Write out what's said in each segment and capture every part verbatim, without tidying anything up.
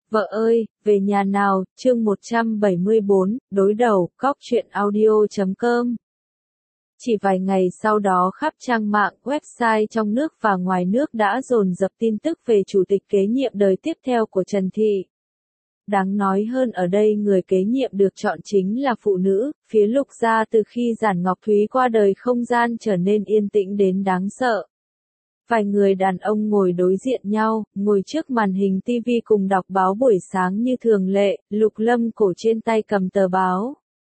Vợ ơi, về nhà nào, chương một trăm bảy mươi bốn, đối đầu, cóc truyện audio chấm com. Chỉ vài ngày sau đó khắp trang mạng, website trong nước và ngoài nước đã dồn dập tin tức về chủ tịch kế nhiệm đời tiếp theo của Trần Thị. Đáng nói hơn ở đây người kế nhiệm được chọn chính là phụ nữ, phía Lục gia từ khi Giản Ngọc Thúy qua đời không gian trở nên yên tĩnh đến đáng sợ. Vài người đàn ông ngồi đối diện nhau, ngồi trước màn hình ti vi cùng đọc báo buổi sáng như thường lệ, Lục Lâm Cổ trên tay cầm tờ báo.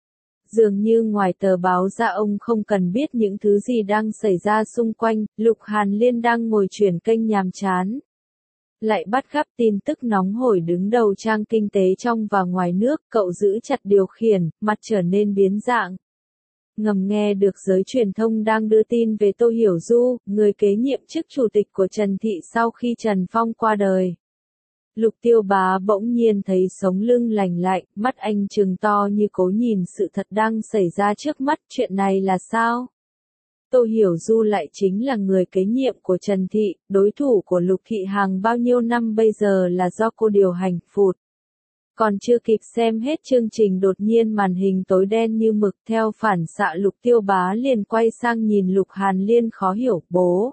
Dường như ngoài tờ báo ra ông không cần biết những thứ gì đang xảy ra xung quanh, Lục Hàn Liên đang ngồi chuyển kênh nhàm chán. Lại bắt gặp tin tức nóng hổi đứng đầu trang kinh tế trong và ngoài nước, cậu giữ chặt điều khiển, mặt trở nên biến dạng. Ngầm nghe được giới truyền thông đang đưa tin về Tô Hiểu Du, người kế nhiệm chức chủ tịch của Trần Thị sau khi Trần Phong qua đời. Lục Tiêu Bá bỗng nhiên thấy sống lưng lành lạnh, mắt anh trừng to như cố nhìn sự thật đang xảy ra trước mắt, chuyện này là sao? Tô Hiểu Du lại chính là người kế nhiệm của Trần Thị, đối thủ của Lục Thị hàng bao nhiêu năm bây giờ là do cô điều hành phụt. Còn chưa kịp xem hết chương trình đột nhiên màn hình tối đen như mực theo phản xạ Lục Tiêu Bá liền quay sang nhìn Lục Hàn Liên khó hiểu, bố.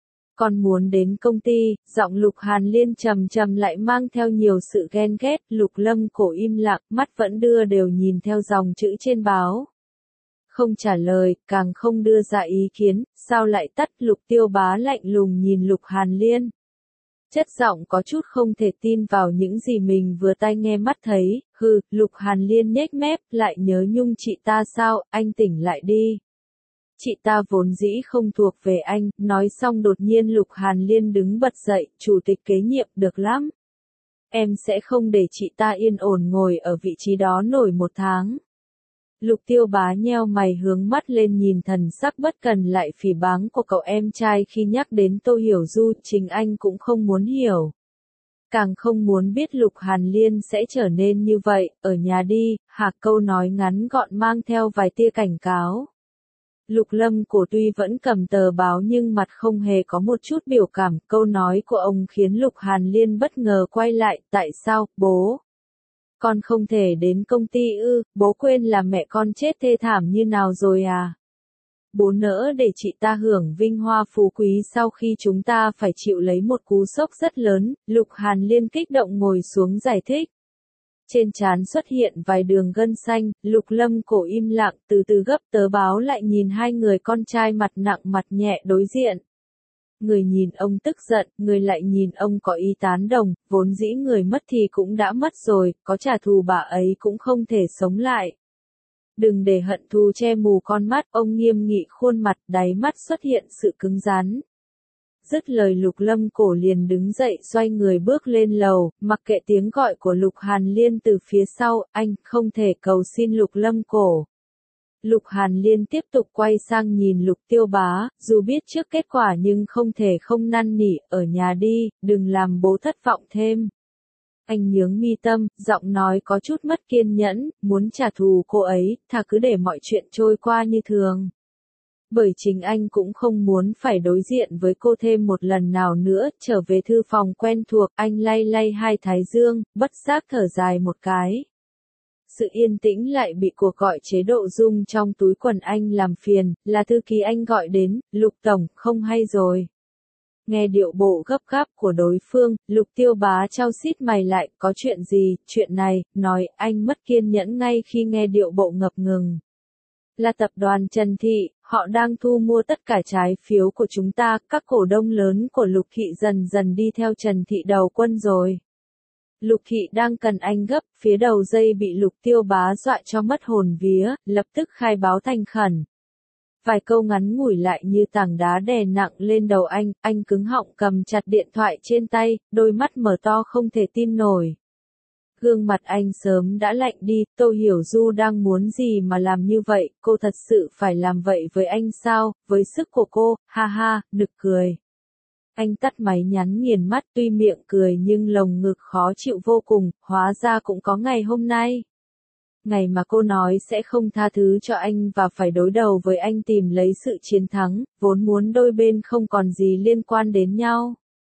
Con muốn đến công ty, giọng Lục Hàn Liên trầm trầm lại mang theo nhiều sự ghen ghét, Lục Lâm Cổ im lặng, mắt vẫn đưa đều nhìn theo dòng chữ trên báo. Không trả lời, càng không đưa ra ý kiến, sao lại tắt Lục Tiêu Bá lạnh lùng nhìn Lục Hàn Liên. Chất giọng có chút không thể tin vào những gì mình vừa tai nghe mắt thấy, hừ, Lục Hàn Liên nhếch mép, lại nhớ nhung chị ta sao, anh tỉnh lại đi. Chị ta vốn dĩ không thuộc về anh, nói xong đột nhiên Lục Hàn Liên đứng bật dậy, chủ tịch kế nhiệm, được lắm. Em sẽ không để chị ta yên ổn ngồi ở vị trí đó nổi một tháng. Lục Tiêu Bá nheo mày hướng mắt lên nhìn thần sắc bất cần lại phỉ báng của cậu em trai khi nhắc đến Tô Hiểu Du, chính anh cũng không muốn hiểu. Càng không muốn biết Lục Hàn Liên sẽ trở nên như vậy, ở nhà đi, hạc câu nói ngắn gọn mang theo vài tia cảnh cáo. Lục Lâm Cổ tuy vẫn cầm tờ báo nhưng mặt không hề có một chút biểu cảm, câu nói của ông khiến Lục Hàn Liên bất ngờ quay lại, tại sao, bố? Con không thể đến công ty ư, bố quên là mẹ con chết thê thảm như nào rồi à? Bố nỡ để chị ta hưởng vinh hoa phú quý sau khi chúng ta phải chịu lấy một cú sốc rất lớn, Lục Hàn Liên kích động ngồi xuống giải thích. Trên trán xuất hiện vài đường gân xanh, Lục Lâm Cổ im lặng từ từ gấp tờ báo lại nhìn hai người con trai mặt nặng mặt nhẹ đối diện. Người nhìn ông tức giận, người lại nhìn ông có ý tán đồng, vốn dĩ người mất thì cũng đã mất rồi, có trả thù bà ấy cũng không thể sống lại. Đừng để hận thù che mù con mắt, ông nghiêm nghị khuôn mặt, đáy mắt xuất hiện sự cứng rắn. Dứt lời Lục Lâm Cổ liền đứng dậy xoay người bước lên lầu, mặc kệ tiếng gọi của Lục Hàn Liên từ phía sau, anh không thể cầu xin Lục Lâm Cổ. Lục Hàn Liên tiếp tục quay sang nhìn Lục Tiêu Bá, dù biết trước kết quả nhưng không thể không năn nỉ, ở nhà đi, đừng làm bố thất vọng thêm. Anh nhướng mi tâm, giọng nói có chút mất kiên nhẫn, muốn trả thù cô ấy, thà cứ để mọi chuyện trôi qua như thường. Bởi chính anh cũng không muốn phải đối diện với cô thêm một lần nào nữa, trở về thư phòng quen thuộc, anh lay lay hai thái dương, bất giác thở dài một cái. Sự yên tĩnh lại bị cuộc gọi chế độ rung trong túi quần anh làm phiền, là thư ký anh gọi đến, Lục Tổng, không hay rồi. Nghe điệu bộ gấp gáp của đối phương, Lục Tiêu Bá chau xít mày lại, có chuyện gì, chuyện này, nói, anh mất kiên nhẫn ngay khi nghe điệu bộ ngập ngừng. Là tập đoàn Trần Thị, họ đang thu mua tất cả trái phiếu của chúng ta, các cổ đông lớn của Lục Thị dần dần đi theo Trần Thị đầu quân rồi. Lục Thị đang cần anh gấp, phía đầu dây bị Lục Tiêu Bá dọa cho mất hồn vía, lập tức khai báo thành khẩn. Vài câu ngắn ngủi lại như tảng đá đè nặng lên đầu anh, anh cứng họng cầm chặt điện thoại trên tay, đôi mắt mở to không thể tin nổi. Gương mặt anh sớm đã lạnh đi, Tô Hiểu Du đang muốn gì mà làm như vậy, cô thật sự phải làm vậy với anh sao, với sức của cô, ha ha, nực cười. Anh tắt máy nhắn nghiền mắt tuy miệng cười nhưng lồng ngực khó chịu vô cùng, hóa ra cũng có ngày hôm nay. Ngày mà cô nói sẽ không tha thứ cho anh và phải đối đầu với anh tìm lấy sự chiến thắng, vốn muốn đôi bên không còn gì liên quan đến nhau.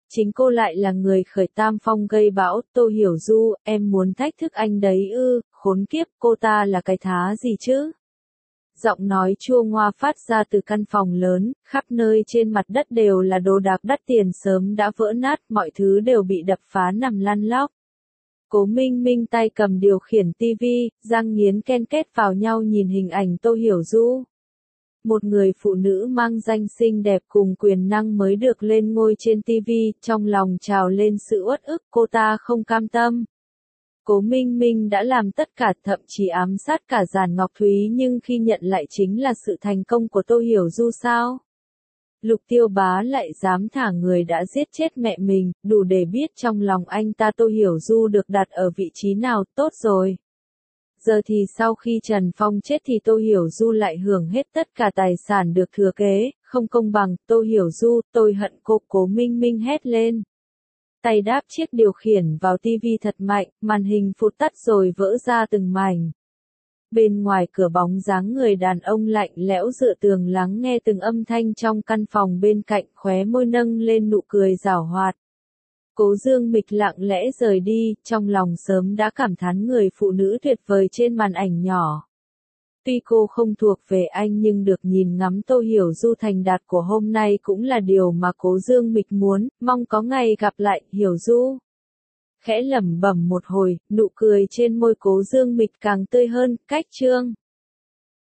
Chính cô lại là người khởi tam phong gây bão. Tô Hiểu Du, em muốn thách thức anh đấy ư? Khốn kiếp, cô ta là cái thá gì chứ? Giọng nói chua ngoa phát ra từ căn phòng lớn, khắp nơi trên mặt đất đều là đồ đạc đắt tiền sớm đã vỡ nát, mọi thứ đều bị đập phá nằm lăn lóc. Cố Minh Minh tay cầm điều khiển tivi, răng nghiến ken kết vào nhau nhìn hình ảnh Tô Hiểu Du. Một người phụ nữ mang danh xinh đẹp cùng quyền năng mới được lên ngôi trên tivi, trong lòng trào lên sự uất ức, cô ta không cam tâm. Cố Minh Minh đã làm tất cả, thậm chí ám sát cả Giản Ngọc Thúy, nhưng khi nhận lại chính là sự thành công của Tô Hiểu Du sao? Lục Tiêu Bá lại dám thả người đã giết chết mẹ mình, đủ để biết trong lòng anh ta Tô Hiểu Du được đặt ở vị trí nào. Tốt rồi. Giờ thì sau khi Trần Phong chết thì Tô Hiểu Du lại hưởng hết tất cả tài sản được thừa kế, không công bằng. Tô Hiểu Du, tôi hận cô. Cố Minh Minh hét lên. Tay đáp chiếc điều khiển vào tivi thật mạnh, màn hình phụt tắt rồi vỡ ra từng mảnh. Bên ngoài cửa bóng dáng người đàn ông lạnh lẽo dựa tường lắng nghe từng âm thanh trong căn phòng bên cạnh, khóe môi nâng lên nụ cười giảo hoạt. Cố Dương Mịch lặng lẽ rời đi, trong lòng sớm đã cảm thán người phụ nữ tuyệt vời trên màn ảnh nhỏ. Tuy cô không thuộc về anh nhưng được nhìn ngắm Tô Hiểu Du thành đạt của hôm nay cũng là điều mà Cố Dương Mịch muốn, mong có ngày gặp lại. Hiểu Du khẽ lẩm bẩm một hồi, nụ cười trên môi Cố Dương Mịch càng tươi hơn. Cách chương